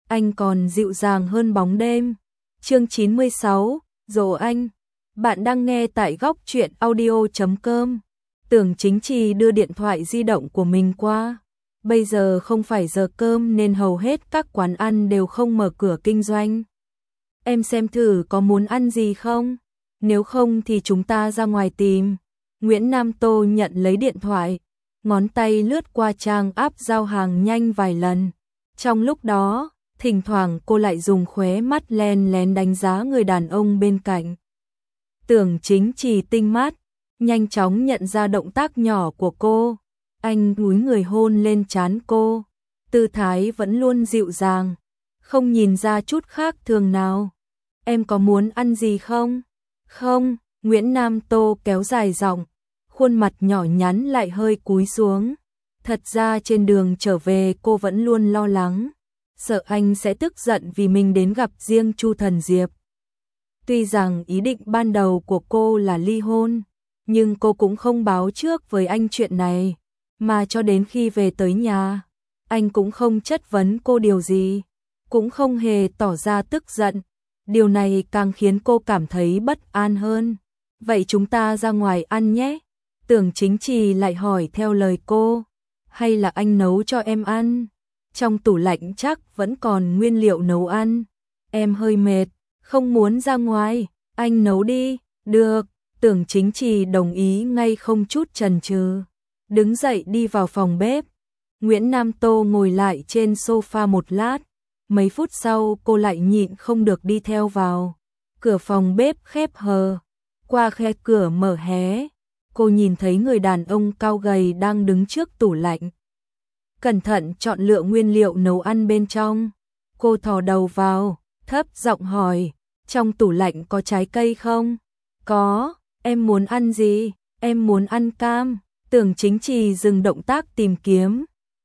anh còn dịu dàng hơn bóng đêm. Chương 96, Dỗ anh. Bạn đang nghe tại góc truyện audio.com. Tưởng Chính Trì đưa điện thoại di động của mình qua. Bây giờ không phải giờ cơm nên hầu hết các quán ăn đều không mở cửa kinh doanh. Em xem thử có muốn ăn gì không? Nếu không thì chúng ta ra ngoài tìm. Nguyễn Nam Tô nhận lấy điện thoại, ngón tay lướt qua trang app giao hàng nhanh vài lần. Trong lúc đó, thỉnh thoảng cô lại dùng khóe mắt len lén đánh giá người đàn ông bên cạnh. Tưởng Chính Trì tinh mắt, nhanh chóng nhận ra động tác nhỏ của cô. Anh cúi người hôn lên trán cô, tư thái vẫn luôn dịu dàng, không nhìn ra chút khác thường nào. Em có muốn ăn gì không? Không, Nguyễn Nam Tô kéo dài giọng, khuôn mặt nhỏ nhắn lại hơi cúi xuống. Thật ra trên đường trở về cô vẫn luôn lo lắng, sợ anh sẽ tức giận vì mình đến gặp riêng Chu Thần Diệp. Tuy rằng ý định ban đầu của cô là ly hôn, nhưng cô cũng không báo trước với anh chuyện này, mà cho đến khi về tới nhà, anh cũng không chất vấn cô điều gì, cũng không hề tỏ ra tức giận. Điều này càng khiến cô cảm thấy bất an hơn. Vậy chúng ta ra ngoài ăn nhé. Tưởng Chính Trì lại hỏi theo lời cô. Hay là anh nấu cho em ăn? Trong tủ lạnh chắc vẫn còn nguyên liệu nấu ăn. Em hơi mệt, không muốn ra ngoài. Anh nấu đi. Được. Tưởng Chính Trì đồng ý ngay không chút chần chừ. Đứng dậy đi vào phòng bếp. Nguyễn Nam Tô ngồi lại trên sofa một lát. Mấy phút sau cô lại nhịn không được đi theo vào. Cửa phòng bếp khép hờ. Qua khe cửa mở hé, cô nhìn thấy người đàn ông cao gầy đang đứng trước tủ lạnh. Cẩn thận chọn lựa nguyên liệu nấu ăn bên trong. Cô thò đầu vào, thấp giọng hỏi, trong tủ lạnh có trái cây không? Có, em muốn ăn gì? Em muốn ăn cam. Tưởng Chính Trì dừng động tác tìm kiếm.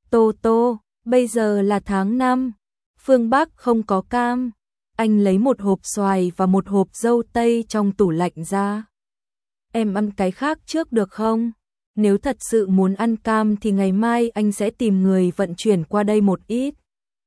Tô, bây giờ là tháng 5. Phương Bắc không có cam. Anh lấy một hộp xoài và một hộp dâu tây trong tủ lạnh ra. Em ăn cái khác trước được không? Nếu thật sự muốn ăn cam thì ngày mai anh sẽ tìm người vận chuyển qua đây một ít.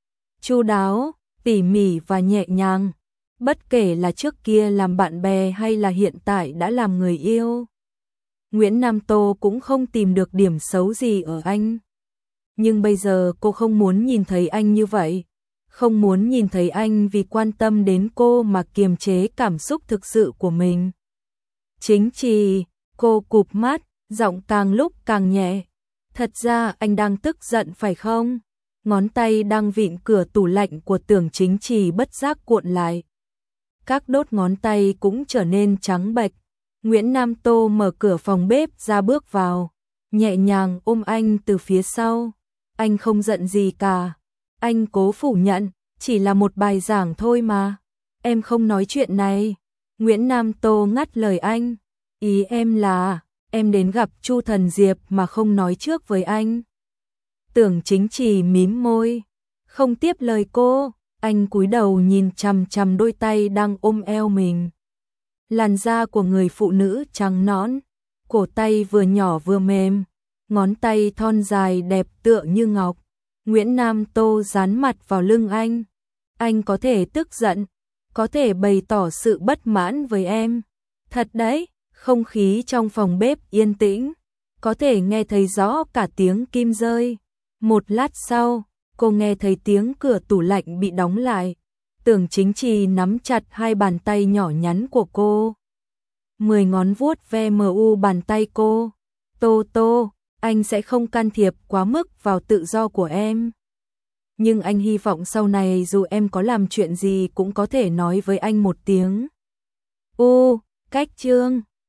Chu đáo, tỉ mỉ và nhẹ nhàng. Bất kể là trước kia làm bạn bè hay là hiện tại đã làm người yêu. Nguyễn Nam Tô cũng không tìm được điểm xấu gì ở anh. Nhưng bây giờ cô không muốn nhìn thấy anh như vậy. Không muốn nhìn thấy anh vì quan tâm đến cô mà kiềm chế cảm xúc thực sự của mình. Chính Trì, cô cụp mắt, giọng càng lúc càng nhẹ. Thật ra anh đang tức giận phải không? Ngón tay đang vịn cửa tủ lạnh của Tưởng Chính Trì bất giác cuộn lại. Các đốt ngón tay cũng trở nên trắng bệch. Nguyễn Nam Tô mở cửa phòng bếp ra bước vào, nhẹ nhàng ôm anh từ phía sau. Anh không giận gì cả. Anh cố phủ nhận, chỉ là một bài giảng thôi mà. Em không nói chuyện này. Nguyễn Nam Tô ngắt lời anh. Ý em là, em đến gặp Chu Thần Diệp mà không nói trước với anh. Tưởng Chính Trì mím môi, không tiếp lời cô. Anh cúi đầu nhìn chằm chằm đôi tay đang ôm eo mình. Làn da của người phụ nữ trắng nõn, cổ tay vừa nhỏ vừa mềm, ngón tay thon dài đẹp tựa như ngọc. Nguyễn Nam Tô dán mặt vào lưng anh. Anh có thể tức giận, có thể bày tỏ sự bất mãn với em. Thật đấy, không khí trong phòng bếp yên tĩnh, có thể nghe thấy rõ cả tiếng kim rơi. Một lát sau, cô nghe thấy tiếng cửa tủ lạnh bị đóng lại. Tưởng Chính Trì nắm chặt hai bàn tay nhỏ nhắn của cô. 10 ngón vuốt ve mờ u bàn tay cô. Tô, anh sẽ không can thiệp quá mức vào tự do của em. Nhưng anh hy vọng sau này dù em có làm chuyện gì cũng có thể nói với anh một tiếng. Cách chương